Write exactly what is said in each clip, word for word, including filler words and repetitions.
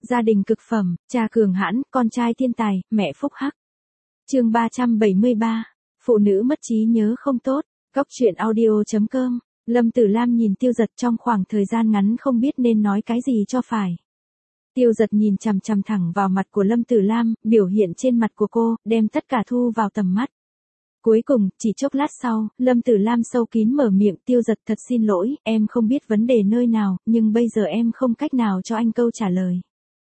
Gia đình cực phẩm, cha cường hãn, con trai thiên tài, mẹ phúc hắc. Chương ba trăm bảy mươi ba. Phụ nữ mất trí nhớ không tốt. Góc truyện audio chấm com. Lâm Tử Lam nhìn Tiêu Dật trong khoảng thời gian ngắn không biết nên nói cái gì cho phải. Tiêu Dật nhìn chằm chằm thẳng vào mặt của Lâm Tử Lam, biểu hiện trên mặt của cô, đem tất cả thu vào tầm mắt. Cuối cùng, chỉ chốc lát sau, Lâm Tử Lam sâu kín mở miệng, Tiêu Dật thật xin lỗi, em không biết vấn đề nơi nào, nhưng bây giờ em không cách nào cho anh câu trả lời.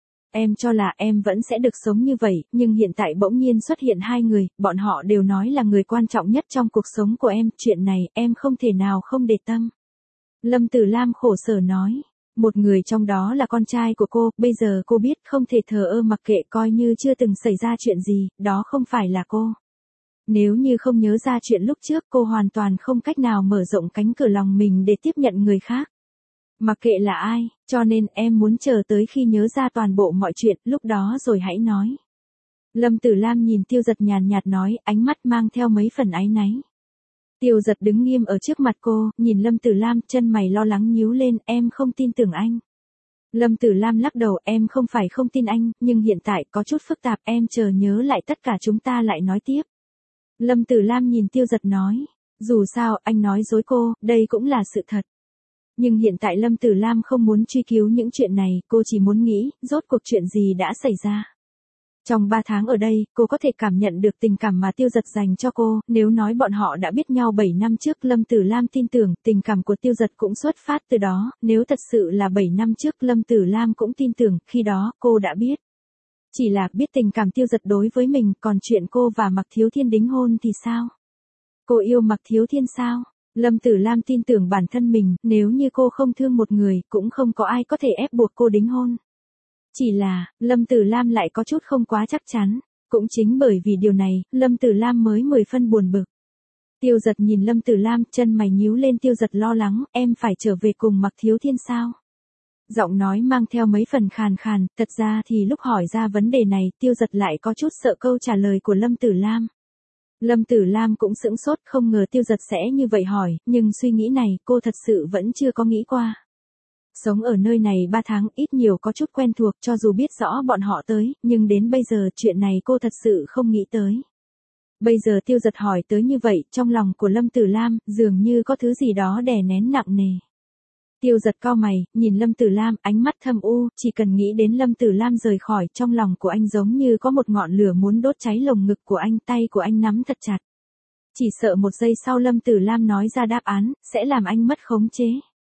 Em cho là em vẫn sẽ được sống như vậy, nhưng hiện tại bỗng nhiên xuất hiện hai người, bọn họ đều nói là người quan trọng nhất trong cuộc sống của em, chuyện này em không thể nào không để tâm. Lâm Tử Lam khổ sở nói, một người trong đó là con trai của cô, bây giờ cô biết không thể thờ ơ mặc kệ coi như chưa từng xảy ra chuyện gì, đó không phải là cô. Nếu như không nhớ ra chuyện lúc trước cô hoàn toàn không cách nào mở rộng cánh cửa lòng mình để tiếp nhận người khác. Mặc kệ là ai, cho nên em muốn chờ tới khi nhớ ra toàn bộ mọi chuyện, lúc đó rồi hãy nói. Lâm Tử Lam nhìn Tiêu Dật nhàn nhạt nói, ánh mắt mang theo mấy phần áy náy. Tiêu Dật đứng nghiêm ở trước mặt cô, nhìn Lâm Tử Lam, chân mày lo lắng nhíu lên, em không tin tưởng anh. Lâm Tử Lam lắc đầu, em không phải không tin anh, nhưng hiện tại có chút phức tạp, em chờ nhớ lại tất cả chúng ta lại nói tiếp. Lâm Tử Lam nhìn Tiêu Dật nói, dù sao, anh nói dối cô, đây cũng là sự thật. Nhưng hiện tại Lâm Tử Lam không muốn truy cứu những chuyện này, cô chỉ muốn nghĩ, rốt cuộc chuyện gì đã xảy ra. Trong ba tháng ở đây, cô có thể cảm nhận được tình cảm mà Tiêu Dật dành cho cô, nếu nói bọn họ đã biết nhau bảy năm trước, Lâm Tử Lam tin tưởng, tình cảm của Tiêu Dật cũng xuất phát từ đó, nếu thật sự là bảy năm trước Lâm Tử Lam cũng tin tưởng, khi đó, cô đã biết. Chỉ là biết tình cảm Tiêu Dật đối với mình, còn chuyện cô và Mạc Thiếu Thiên đính hôn thì sao? Cô yêu Mạc Thiếu Thiên sao? Lâm Tử Lam tin tưởng bản thân mình, nếu như cô không thương một người, cũng không có ai có thể ép buộc cô đính hôn. Chỉ là, Lâm Tử Lam lại có chút không quá chắc chắn, cũng chính bởi vì điều này, Lâm Tử Lam mới mười phân buồn bực. Tiêu Dật nhìn Lâm Tử Lam, chân mày nhíu lên, Tiêu Dật lo lắng, em phải trở về cùng Mạc Thiếu Thiên sao? Giọng nói mang theo mấy phần khàn khàn, thật ra thì lúc hỏi ra vấn đề này, Tiêu Dật lại có chút sợ câu trả lời của Lâm Tử Lam. Lâm Tử Lam cũng sững sốt, không ngờ Tiêu Dật sẽ như vậy hỏi, nhưng suy nghĩ này, cô thật sự vẫn chưa có nghĩ qua. Sống ở nơi này ba tháng, ít nhiều có chút quen thuộc, cho dù biết rõ bọn họ tới, nhưng đến bây giờ chuyện này cô thật sự không nghĩ tới. Bây giờ Tiêu Dật hỏi tới như vậy, trong lòng của Lâm Tử Lam, dường như có thứ gì đó đè nén nặng nề. Tiêu Dật cau mày, nhìn Lâm Tử Lam, ánh mắt thâm u, chỉ cần nghĩ đến Lâm Tử Lam rời khỏi, trong lòng của anh giống như có một ngọn lửa muốn đốt cháy lồng ngực của anh, tay của anh nắm thật chặt. Chỉ sợ một giây sau Lâm Tử Lam nói ra đáp án, sẽ làm anh mất khống chế.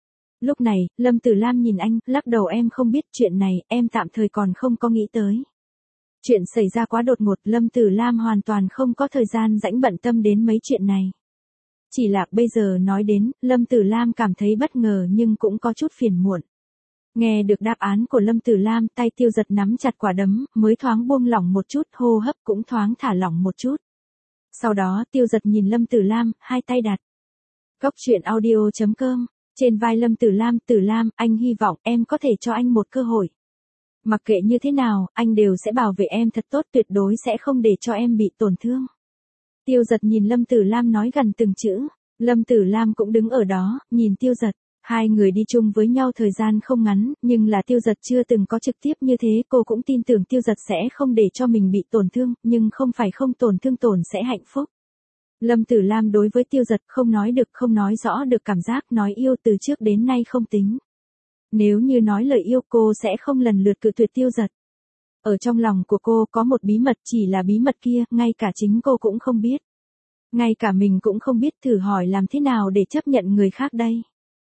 Lúc này, Lâm Tử Lam nhìn anh, lắc đầu, em không biết chuyện này, em tạm thời còn không có nghĩ tới. Chuyện xảy ra quá đột ngột, Lâm Tử Lam hoàn toàn không có thời gian rãnh bận tâm đến mấy chuyện này. Chỉ là bây giờ nói đến, Lâm Tử Lam cảm thấy bất ngờ nhưng cũng có chút phiền muộn. Nghe được đáp án của Lâm Tử Lam, tay Tiêu Dật nắm chặt quả đấm, mới thoáng buông lỏng một chút, hô hấp cũng thoáng thả lỏng một chút. Sau đó Tiêu Dật nhìn Lâm Tử Lam, hai tay đặt. Góc truyện audio chấm com, trên vai Lâm Tử Lam, Tử Lam, anh hy vọng em có thể cho anh một cơ hội. Mặc kệ như thế nào, anh đều sẽ bảo vệ em thật tốt, tuyệt đối sẽ không để cho em bị tổn thương. Tiêu Dật nhìn Lâm Tử Lam nói gần từng chữ, Lâm Tử Lam cũng đứng ở đó, nhìn Tiêu Dật, hai người đi chung với nhau thời gian không ngắn, nhưng là Tiêu Dật chưa từng có trực tiếp như thế, cô cũng tin tưởng Tiêu Dật sẽ không để cho mình bị tổn thương, nhưng không phải không tổn thương tổn sẽ hạnh phúc. Lâm Tử Lam đối với Tiêu Dật không nói được, không nói rõ được cảm giác nói yêu từ trước đến nay không tính. Nếu như nói lời yêu cô sẽ không lần lượt cự tuyệt Tiêu Dật. Ở trong lòng của cô có một bí mật, chỉ là bí mật kia, ngay cả chính cô cũng không biết. Ngay cả mình cũng không biết, thử hỏi làm thế nào để chấp nhận người khác đây.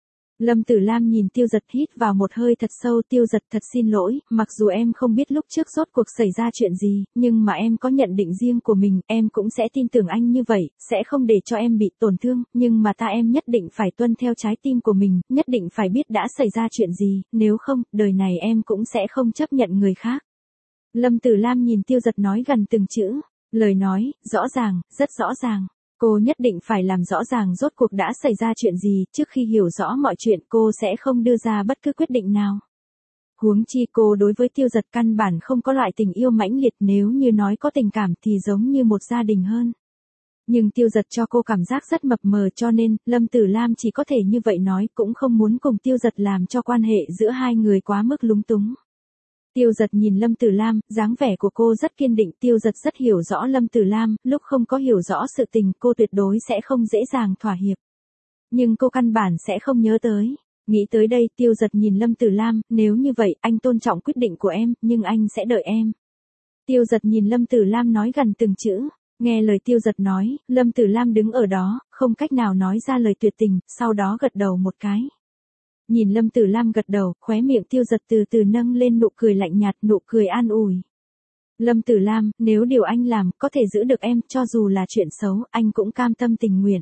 Lâm Tử Lam nhìn Tiêu Dật, hít vào một hơi thật sâu, Tiêu Dật thật xin lỗi, mặc dù em không biết lúc trước rốt cuộc xảy ra chuyện gì, nhưng mà em có nhận định riêng của mình, em cũng sẽ tin tưởng anh như vậy, sẽ không để cho em bị tổn thương, nhưng mà ta em nhất định phải tuân theo trái tim của mình, nhất định phải biết đã xảy ra chuyện gì, nếu không, đời này em cũng sẽ không chấp nhận người khác. Lâm Tử Lam nhìn Tiêu Dật nói gần từng chữ, lời nói, rõ ràng, rất rõ ràng. Cô nhất định phải làm rõ ràng rốt cuộc đã xảy ra chuyện gì, trước khi hiểu rõ mọi chuyện cô sẽ không đưa ra bất cứ quyết định nào. Huống chi cô đối với Tiêu Dật căn bản không có loại tình yêu mãnh liệt, nếu như nói có tình cảm thì giống như một gia đình hơn. Nhưng Tiêu Dật cho cô cảm giác rất mập mờ, cho nên, Lâm Tử Lam chỉ có thể như vậy nói, cũng không muốn cùng Tiêu Dật làm cho quan hệ giữa hai người quá mức lúng túng. Tiêu Dật nhìn Lâm Tử Lam, dáng vẻ của cô rất kiên định, Tiêu Dật rất hiểu rõ Lâm Tử Lam, lúc không có hiểu rõ sự tình, cô tuyệt đối sẽ không dễ dàng thỏa hiệp. Nhưng cô căn bản sẽ không nhớ tới. Nghĩ tới đây, Tiêu Dật nhìn Lâm Tử Lam, nếu như vậy, anh tôn trọng quyết định của em, nhưng anh sẽ đợi em. Tiêu Dật nhìn Lâm Tử Lam nói gần từng chữ. Nghe lời Tiêu Dật nói, Lâm Tử Lam đứng ở đó, không cách nào nói ra lời tuyệt tình, sau đó gật đầu một cái. Nhìn Lâm Tử Lam gật đầu, khóe miệng Tiêu Dật từ từ nâng lên nụ cười lạnh nhạt, nụ cười an ủi. Lâm Tử Lam, nếu điều anh làm có thể giữ được em, cho dù là chuyện xấu, anh cũng cam tâm tình nguyện.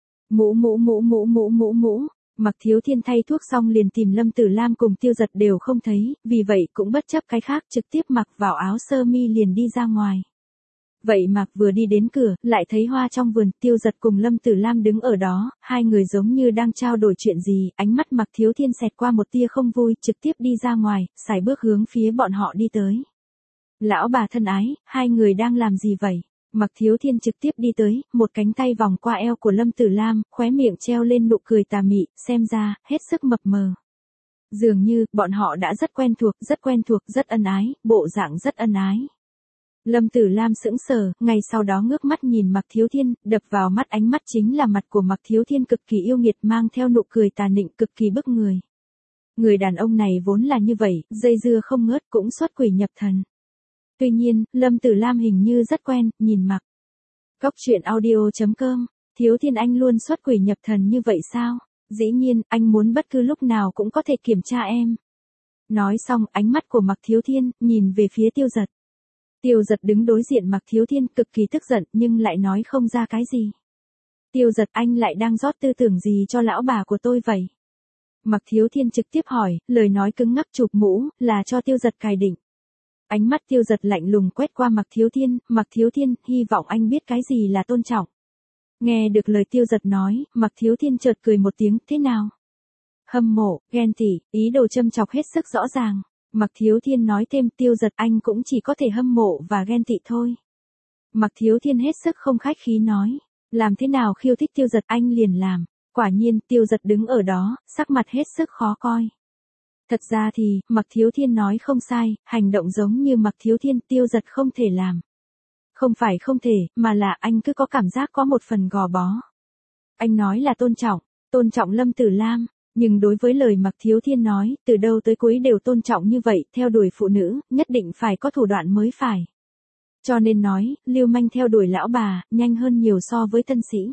Mũ mũ mũ mũ mũ mũ mũ. Mặc Thiếu Thiên thay thuốc xong liền tìm Lâm Tử Lam cùng Tiêu Dật đều không thấy, vì vậy cũng bất chấp cái khác trực tiếp mặc vào áo sơ mi liền đi ra ngoài. Vậy Mặc vừa đi đến cửa, lại thấy hoa trong vườn, Tiêu Dật cùng Lâm Tử Lam đứng ở đó, hai người giống như đang trao đổi chuyện gì, ánh mắt Mặc Thiếu Thiên xẹt qua một tia không vui, trực tiếp đi ra ngoài, sải bước hướng phía bọn họ đi tới. Lão bà thân ái, hai người đang làm gì vậy? Mặc Thiếu Thiên trực tiếp đi tới, một cánh tay vòng qua eo của Lâm Tử Lam, khóe miệng treo lên nụ cười tà mị, xem ra, hết sức mập mờ. Dường như, bọn họ đã rất quen thuộc, rất quen thuộc, rất ân ái, bộ dạng rất ân ái. Lâm Tử Lam sững sờ, ngay sau đó ngước mắt nhìn Mặc Thiếu Thiên, đập vào mắt ánh mắt chính là mặt của Mặc Thiếu Thiên cực kỳ yêu nghiệt mang theo nụ cười tà nịnh cực kỳ bức người. Người đàn ông này vốn là như vậy, dây dưa không ngớt cũng xuất quỷ nhập thần. Tuy nhiên, Lâm Tử Lam hình như rất quen, nhìn Mặc. Cốc truyện audio chấm com, Thiếu Thiên anh luôn xuất quỷ nhập thần như vậy sao? Dĩ nhiên, anh muốn bất cứ lúc nào cũng có thể kiểm tra em. Nói xong, ánh mắt của Mặc Thiếu Thiên, nhìn về phía Tiêu Dật. Tiêu Dật đứng đối diện Mặc Thiếu Thiên cực kỳ tức giận nhưng lại nói không ra cái gì. Tiêu Dật anh lại đang rót tư tưởng gì cho lão bà của tôi vậy? Mặc Thiếu Thiên trực tiếp hỏi, lời nói cứng ngắc chụp mũ, là cho Tiêu Dật cài định. Ánh mắt Tiêu Dật lạnh lùng quét qua Mặc Thiếu Thiên, Mặc Thiếu Thiên, hy vọng anh biết cái gì là tôn trọng. Nghe được lời Tiêu Dật nói, Mặc Thiếu Thiên chợt cười một tiếng, thế nào? Hâm mộ, ghen tị, ý đồ châm chọc hết sức rõ ràng. Mặc Thiếu Thiên nói thêm, Tiêu Dật anh cũng chỉ có thể hâm mộ và ghen tị thôi. Mặc Thiếu Thiên hết sức không khách khí nói, làm thế nào khiêu thích Tiêu Dật anh liền làm. Quả nhiên, Tiêu Dật đứng ở đó, sắc mặt hết sức khó coi. Thật ra thì, Mặc Thiếu Thiên nói không sai, hành động giống như Mặc Thiếu Thiên, Tiêu Dật không thể làm. Không phải không thể, mà là anh cứ có cảm giác có một phần gò bó. Anh nói là tôn trọng, tôn trọng Lâm Tử Lam, nhưng đối với lời Mặc Thiếu Thiên nói, từ đầu tới cuối đều tôn trọng như vậy, theo đuổi phụ nữ, nhất định phải có thủ đoạn mới phải. Cho nên nói, lưu manh theo đuổi lão bà, nhanh hơn nhiều so với tân sĩ.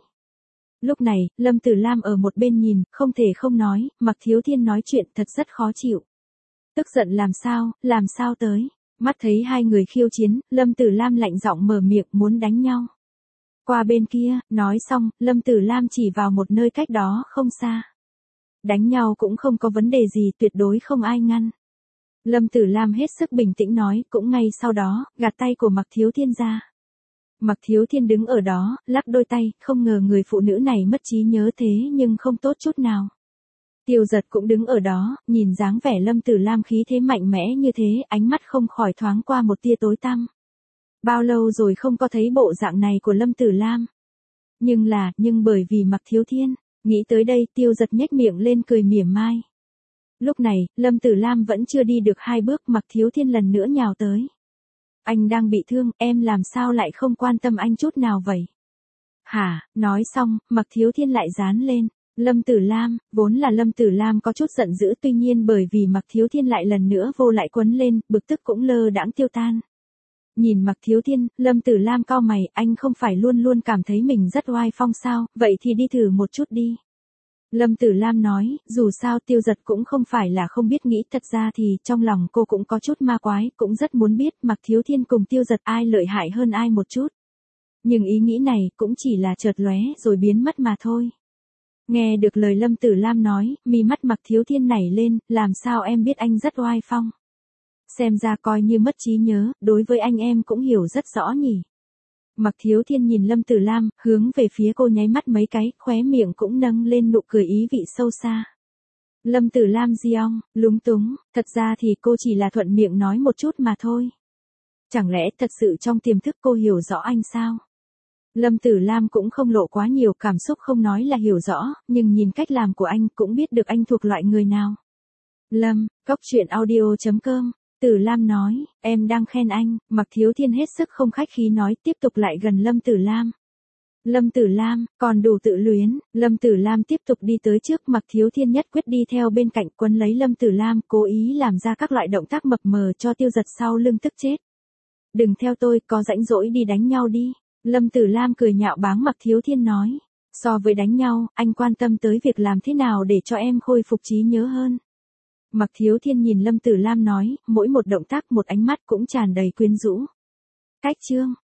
Lúc này, Lâm Tử Lam ở một bên nhìn, không thể không nói, Mặc Thiếu Thiên nói chuyện thật rất khó chịu. Tức giận làm sao, làm sao tới. Mắt thấy hai người khiêu chiến, Lâm Tử Lam lạnh giọng mở miệng muốn đánh nhau. Qua bên kia, nói xong, Lâm Tử Lam chỉ vào một nơi cách đó không xa. Đánh nhau cũng không có vấn đề gì, tuyệt đối không ai ngăn. Lâm Tử Lam hết sức bình tĩnh nói, cũng ngay sau đó, gạt tay của Mặc Thiếu Thiên ra. Mặc Thiếu Thiên đứng ở đó, lắc đôi tay, không ngờ người phụ nữ này mất trí nhớ thế nhưng không tốt chút nào. Tiêu Dật cũng đứng ở đó, nhìn dáng vẻ Lâm Tử Lam khí thế mạnh mẽ như thế, ánh mắt không khỏi thoáng qua một tia tối tăm. Bao lâu rồi không có thấy bộ dạng này của Lâm Tử Lam. Nhưng là, nhưng bởi vì Mặc Thiếu Thiên, nghĩ tới đây, Tiêu Dật nhếch miệng lên cười mỉa mai. Lúc này, Lâm Tử Lam vẫn chưa đi được hai bước, Mặc Thiếu Thiên lần nữa nhào tới. Anh đang bị thương, em làm sao lại không quan tâm anh chút nào vậy? Hả, nói xong, Mặc Thiếu Thiên lại dán lên. Lâm Tử Lam, vốn là Lâm Tử Lam có chút giận dữ, tuy nhiên bởi vì Mặc Thiếu Thiên lại lần nữa vô lại quấn lên, bực tức cũng lơ đãng tiêu tan. Nhìn Mặc Thiếu Thiên, Lâm Tử Lam cau mày, anh không phải luôn luôn cảm thấy mình rất oai phong sao, vậy thì đi thử một chút đi. Lâm Tử Lam nói, dù sao Tiêu Dật cũng không phải là không biết nghĩ, thật ra thì trong lòng cô cũng có chút ma quái, cũng rất muốn biết Mặc Thiếu Thiên cùng Tiêu Dật ai lợi hại hơn ai một chút. Nhưng ý nghĩ này cũng chỉ là chợt lóe rồi biến mất mà thôi. Nghe được lời Lâm Tử Lam nói, mi mắt Mặc Thiếu Thiên nảy lên, làm sao em biết anh rất oai phong? Xem ra coi như mất trí nhớ, đối với anh em cũng hiểu rất rõ nhỉ. Mặc Thiếu Thiên nhìn Lâm Tử Lam, hướng về phía cô nháy mắt mấy cái, khóe miệng cũng nâng lên nụ cười ý vị sâu xa. Lâm Tử Lam giong, lúng túng, thật ra thì cô chỉ là thuận miệng nói một chút mà thôi. Chẳng lẽ thật sự trong tiềm thức cô hiểu rõ anh sao? Lâm Tử Lam cũng không lộ quá nhiều cảm xúc, không nói là hiểu rõ, nhưng nhìn cách làm của anh cũng biết được anh thuộc loại người nào. Lâm, cốc truyện audio chấm com Tử Lam nói, em đang khen anh, Mạc Thiếu Thiên hết sức không khách khí nói, tiếp tục lại gần Lâm Tử Lam. Lâm Tử Lam, còn đủ tự luyến, Lâm Tử Lam tiếp tục đi tới trước, Mạc Thiếu Thiên nhất quyết đi theo bên cạnh quấn lấy Lâm Tử Lam, cố ý làm ra các loại động tác mập mờ cho Tiêu Giật sau lưng tức chết. Đừng theo tôi, có rãnh rỗi đi đánh nhau đi. Lâm Tử Lam cười nhạo báng Mạc Thiếu Thiên nói. So với đánh nhau, anh quan tâm tới việc làm thế nào để cho em khôi phục trí nhớ hơn. Mạc Thiếu Thiên nhìn Lâm Tử Lam nói, mỗi một động tác một ánh mắt cũng tràn đầy quyến rũ. Cách chương,